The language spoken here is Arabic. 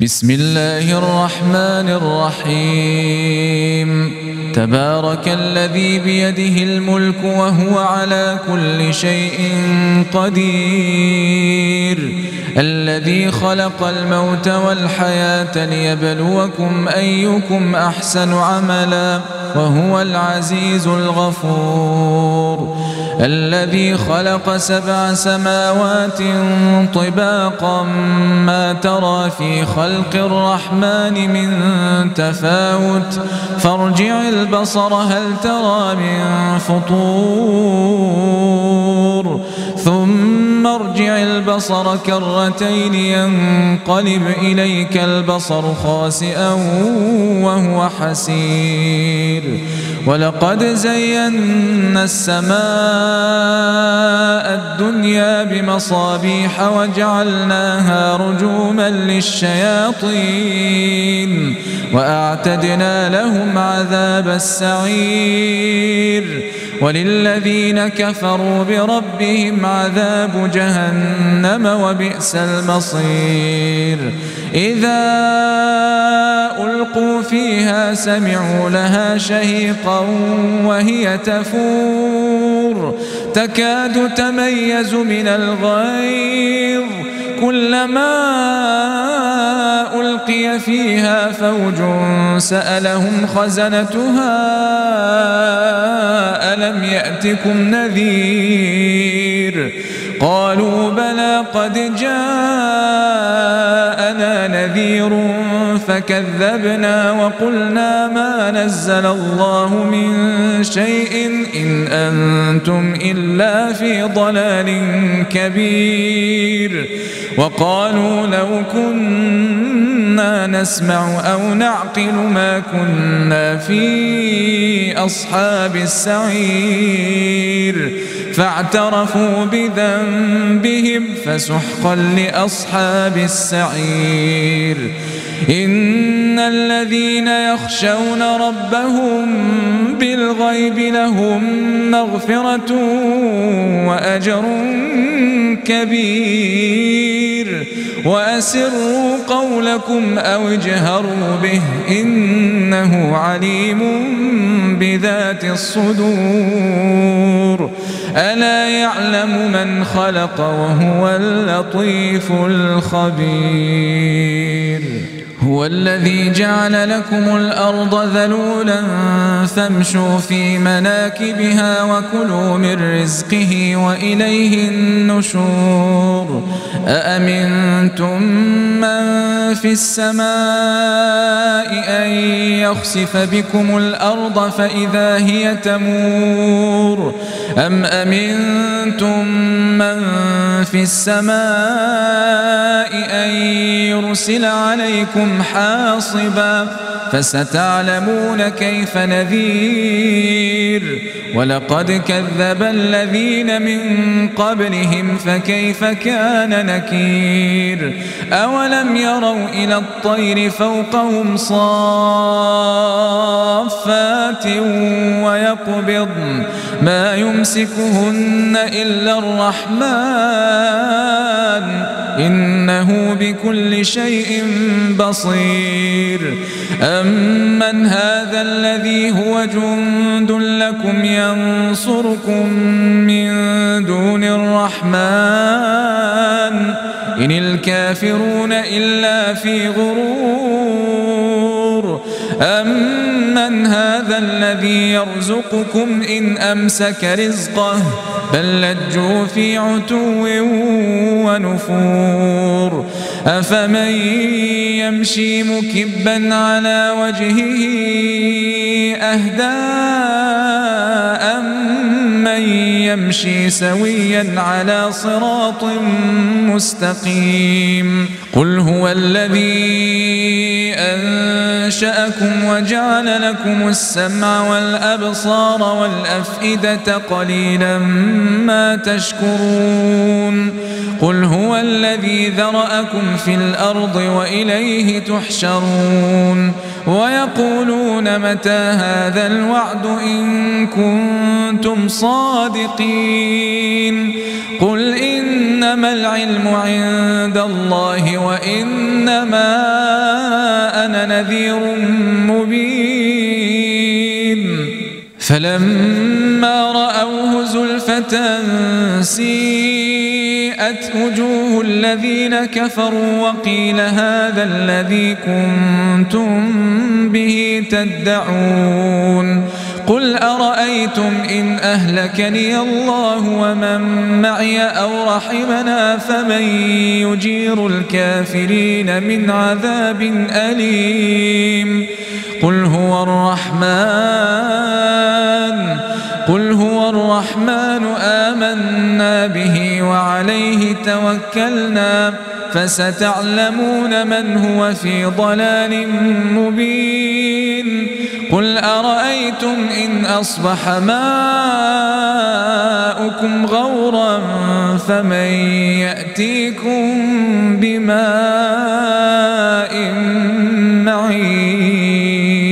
بسم الله الرحمن الرحيم تبارك الذي بيده الملك وهو على كل شيء قدير الذي خلق الموت والحياة ليبلوكم أيكم أحسن عملا وهو العزيز الغفور الذي خلق 7 سماوات طباقا ما ترى في خلق الرحمن من تفاوت فارجع البصر هل ترى من فطور ثم ارجع البصر كرتين ينقلب إليك البصر خاسئا وهو حسير ولقد زينا السماء الدنيا بمصابيح وجعلناها رجوما للشياطين وأعتدنا لهم عذاب السعير وللذين كفروا بربهم عذاب جهنم وبئس المصير إذا ألقوا فيها سمعوا لها شهيقا وهي تفور تكاد تميز من الغيظ كلما ألقي فيها فوج سألهم خزنتها ألم يأتكم نذير قالوا بلى قد جاءنا نذير فكذبنا وقلنا ما نزل الله من شيء إن أنتم إلا في ضلال كبير وقالوا لو كنا نسمع أو نعقل ما كنا في أصحاب السعير فاعترفوا بذنبهم فسحقا لأصحاب السعير إن الذين يخشون ربهم بالغيب لهم مغفرة وأجر كبير وأسروا قولكم أو اجهروا به إنه عليم بذات الصدور ألا يعلم من خلق وهو اللطيف الخبير هو الذي جعل لكم الأرض ذلولا فامشوا في مناكبها وكلوا من رزقه وإليه النشور أأمنتم من في السماء أن يخسف بكم الأرض فإذا هي تمور أم أمنتم من في السماء أن يرسل عليكم حاصبا فستعلمون كيف نذير ولقد كذب الذين من قبلهم فكيف كان نكير أولم يروا إلى الطير فوقهم صافات ويقبضن ما يمسكهن إلا الرحمن إنه بكل شيء بصير أمن هذا الذي هو جند لكم ينصركم من دون الرحمن إن الكافرون إلا في غرور أمن هذا الذي يرزقكم إن أمسك رزقه بل لجوا في عتو ونفور أفمن يمشي مكبا على وجهه أهدى أمن يمشي سويا على صراط مستقيم قل هو الذي أنشأكم وجعل لكم السمع والأبصار والأفئدة قليلا ما تشكرون قل هو الذي ذرأكم في الأرض وإليه تحشرون ويقولون متى هذا الوعد إن كنتم صادقين قل إنما العلم عند الله وإنما أنا نذير مبين فلما رأوه زلفة سيئت وجوه الذين كفروا وقيل هذا الذي كنتم به تدعون قل أرأيتم إن أهلكني الله ومن معي أو رحمنا فمن يجير الكافرين من عذاب أليم قل هو الرحمن آمنا به وعليه توكلنا فستعلمون من هو في ضلال مبين قل أرأيتم إن أصبح ماؤكم غورا فمن يأتيكم بماء معين